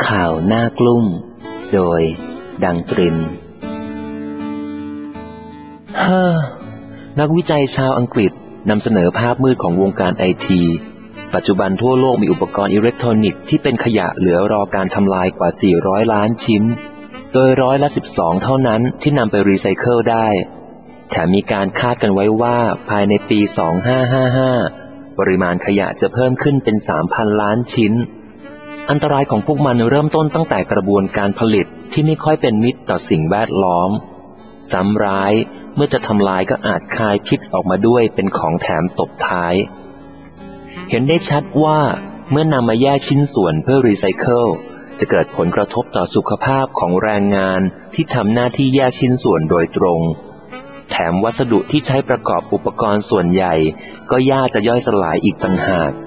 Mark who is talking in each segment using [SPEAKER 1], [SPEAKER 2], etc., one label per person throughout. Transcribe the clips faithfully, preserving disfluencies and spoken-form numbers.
[SPEAKER 1] ข่าวหน้ากลุ้มโดยดังตรินเฮ้อนักวิจัยชาวอังกฤษนำเสนอภาพมืดของวงการไอทีปัจจุบันทั่วโลกมีอุปกรณ์อิเล็กทรอนิกส์ที่เป็นขยะเหลือรอการทำลายกว่าสี่ร้อยล้านชิ้นโดยร้อยละสิบสองเท่านั้นที่นำไปรีไซเคิลได้แถมมีการคาดกันไว้ว่าภายในปีสองพันห้าร้อยห้าสิบห้าปริมาณขยะจะเพิ่มขึ้นเป็น สามพัน ล้านชิ้นอันตรายของพวกมันเริ่มต้นตั้งแต่กระบวนการผลิตที่ไม่ค่อยเป็นมิตรต่อสิ่งแวดล้อมซ้ำร้ายเมื่อจะทำลายก็อาจคายพิษออกมาด้วยเป็นของแถมตบท้ายเห็นได้ชัดว่าเมื่อนำมาแยกชิ้นส่วนเพื่อรีไซเคิลจะเกิดผลกระทบต่อสุขภาพของแรงงานที่ทำหน้าที่แยกชิ้นส่วนโดยตรงแถมวัสดุที่ใช้ประกอบอุปกรณ์ส่วนใหญ่ก็ยากจะย่อยสลายอีกต่างหาก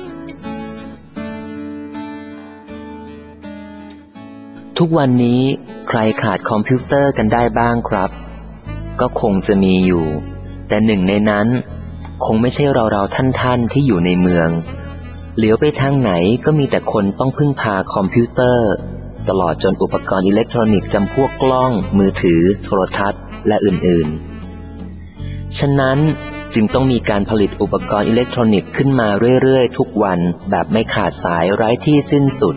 [SPEAKER 1] ทุกวันนี้ใครขาดคอมพิวเตอร์กันได้บ้างครับก็คงจะมีอยู่แต่หนึ่งในนั้นคงไม่ใช่เราๆท่านๆที่อยู่ในเมืองเหลียวไปทางไหนก็มีแต่คนต้องพึ่งพาคอมพิวเตอร์ตลอดจนอุปกรณ์อิเล็กทรอนิกส์จำพวกกล้องมือถือโทรทัศน์และอื่นๆฉะนั้นจึงต้องมีการผลิตอุปกรณ์อิเล็กทรอนิกส์ขึ้นมาเรื่อยๆทุกวันแบบไม่ขาดสายไร้ที่สิ้นสุด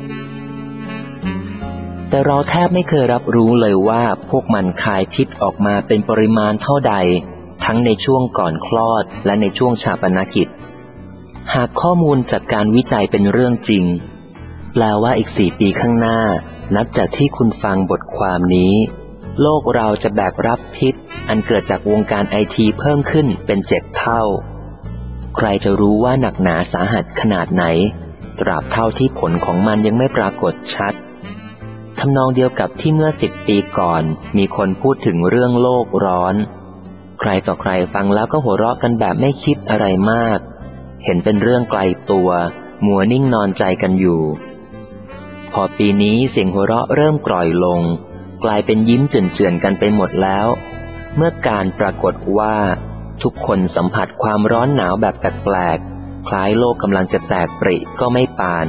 [SPEAKER 1] แต่เราแทบไม่เคยรับรู้เลยว่าพวกมันคายพิษออกมาเป็นปริมาณเท่าใดทั้งในช่วงก่อนคลอดและในช่วงฌาปนกิจหากข้อมูลจากการวิจัยเป็นเรื่องจริงแปลว่าอีกสี่ปีข้างหน้านับจากที่คุณฟังบทความนี้โลกเราจะแบกรับพิษอันเกิดจากวงการไอทีเพิ่มขึ้นเป็นเจ็ดเท่าใครจะรู้ว่าหนักหนาสาหัสขนาดไหนตราบเท่าที่ผลของมันยังไม่ปรากฏชัดทำนองเดียวกับที่เมื่อสิบปีก่อนมีคนพูดถึงเรื่องโลกร้อนใครต่อใครฟังแล้วก็หัวเราะกันแบบไม่คิดอะไรมากเห็นเป็นเรื่องไกลตัวมัวนิ่งนอนใจกันอยู่พอปีนี้เสียงหัวเราะเริ่มกร่อยลงกลายเป็นยิ้มเจือนๆกันไปหมดแล้วเมื่อการปรากฏว่าทุกคนสัมผัสความร้อนหนาวแบบแปลกๆคล้ายโลกกำลังจะแตกปริก็ไม่ปาน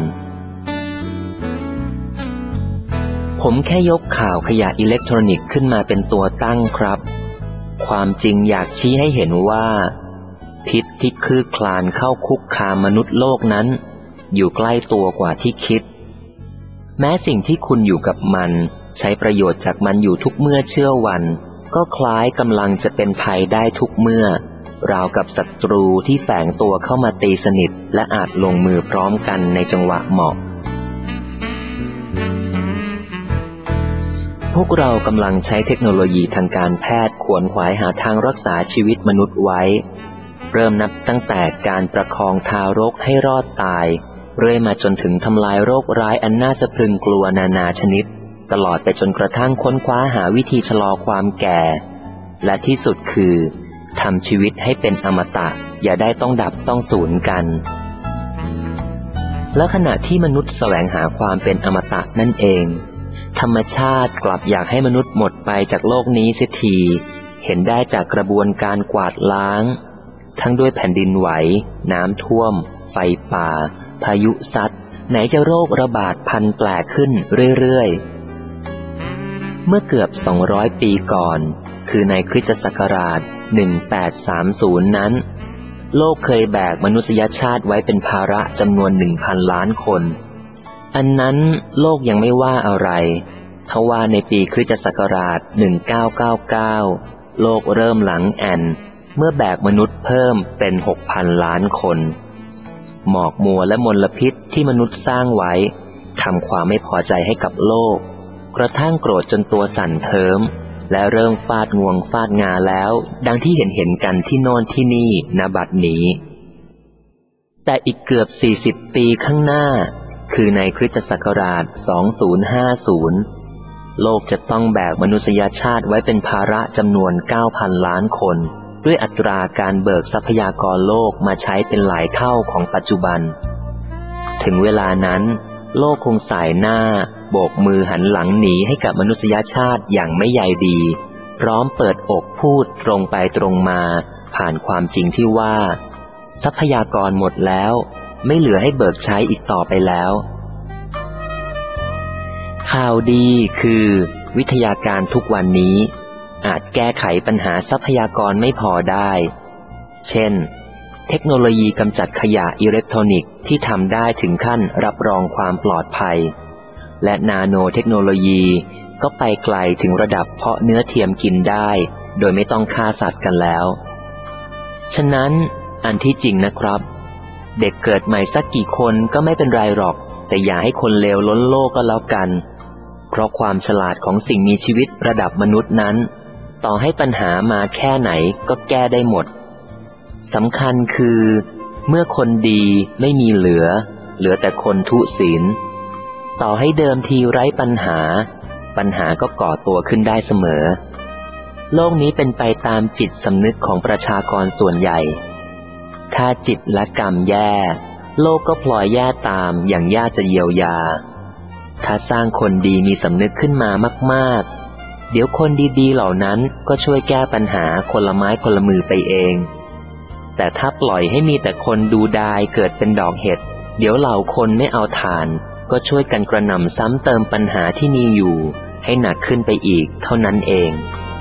[SPEAKER 1] ผมแค่ยกข่าวขยะอิเล็กทรอนิกส์ขึ้นมาเป็นตัวตั้งครับความจริงอยากชี้ให้เห็นว่าพิษที่คืบคลานเข้าคุกคามมนุษย์โลกนั้นอยู่ใกล้ตัวกว่าที่คิดแม้สิ่งที่คุณอยู่กับมันใช้ประโยชน์จากมันอยู่ทุกเมื่อเชื่อวันก็คล้ายกำลังจะเป็นภัยได้ทุกเมื่อราวกับศัตรูที่แฝงตัวเข้ามาตีสนิทและอาจลงมือพร้อมกันในจังหวะเหมาะพวกเรากำลังใช้เทคโนโลยีทางการแพทย์ขวนขวายหาทางรักษาชีวิตมนุษย์ไว้เริ่มนับตั้งแต่การประคองทารกให้รอดตายเรื่อยมาจนถึงทำลายโรคร้ายอันน่าสะพรึงกลัวนานาชนิดตลอดไปจนกระทั่งค้นคว้าหาวิธีชะลอความแก่และที่สุดคือทำชีวิตให้เป็นอมตะอย่าได้ต้องดับต้องสูญกันและขณะที่มนุษย์แสวงหาความเป็นอมตะนั่นเองธรรมชาติกลับอยากให้มนุษย์หมดไปจากโลกนี้เสียทีเห็นได้จากกระบวนการกวาดล้างทั้งด้วยแผ่นดินไหวน้ำท่วมไฟป่าพายุซัดไหนจะโรคระบาดพันแปลกขึ้นเรื่อยๆเมื่อเกือบสองร้อยปีก่อนคือในคริสตศักราชหนึ่งพันแปดร้อยสามสิบนั้นโลกเคยแบกมนุษยชาติไว้เป็นภาระจำนวน หนึ่งพัน ล้านคนอันนั้นโลกยังไม่ว่าอะไรทว่าในปีคริสตศักราชหนึ่งพันเก้าร้อยเก้าสิบเก้าโลกเริ่มหลังแอนเมื่อแบกมนุษย์เพิ่มเป็น หกพัน ล้านคนหมอกมัวและมลพิษที่มนุษย์สร้างไว้ทำความไม่พอใจให้กับโลกกระทั่งโกรธจนตัวสั่นเทิมและเริ่มฟาดงวงฟาดงาแล้วดังที่เห็นเห็นกันที่โน่นที่นี่ณบัดนี้แต่อีกเกือบสี่สิบปีข้างหน้าคือในคริสตศักราชสองพันห้าสิบโลกจะต้องแบกมนุษยชาติไว้เป็นภาระจำนวน เก้าพัน ล้านคนด้วยอัตราการเบิกทรัพยากรโลกมาใช้เป็นหลายเท่าของปัจจุบันถึงเวลานั้นโลกคงสายหน้าโบกมือหันหลังหนีให้กับมนุษยชาติอย่างไม่ใยดีพร้อมเปิดอกพูดตรงไปตรงมาผ่านความจริงที่ว่าทรัพยากรหมดแล้วไม่เหลือให้เบิกใช้อีกต่อไปแล้วข่าวดีคือวิทยาการทุกวันนี้อาจแก้ไขปัญหาทรัพยากรไม่พอได้เช่นเทคโนโลยีกำจัดขยะอิเล็กทรอนิกส์ที่ทำได้ถึงขั้นรับรองความปลอดภัยและนาโนเทคโนโลยีก็ไปไกลถึงระดับเพาะเนื้อเทียมกินได้โดยไม่ต้องฆ่าสัตว์กันแล้วฉะนั้นอันที่จริงนะครับเด็กเกิดใหม่สักกี่คนก็ไม่เป็นไรหรอกแต่อย่าให้คนเลวล้นโลกก็แล้วกันเพราะความฉลาดของสิ่งมีชีวิตระดับมนุษย์นั้นต่อให้ปัญหามาแค่ไหนก็แก้ได้หมดสำคัญคือเมื่อคนดีไม่มีเหลือเหลือแต่คนทุศีลต่อให้เดิมทีไร้ปัญหาปัญหาก็ก่อตัวขึ้นได้เสมอโลกนี้เป็นไปตามจิตสำนึกของประชากรส่วนใหญ่ถ้าจิตและกรรมแย่โลกก็พลอยแย่ตามอย่างยากจะเยียวยาถ้าสร้างคนดีมีสำนึกขึ้นมามากๆเดี๋ยวคนดีๆเหล่านั้นก็ช่วยแก้ปัญหาคนละไม้คนละมือไปเองแต่ถ้าปล่อยให้มีแต่คนดูดายเกิดเป็นดอกเห็ดเดี๋ยวเหล่าคนไม่เอาทานก็ช่วยกันกระหน่ำซ้ำเติมปัญหาที่มีอยู่ให้หนักขึ้นไปอีกเท่านั้นเอง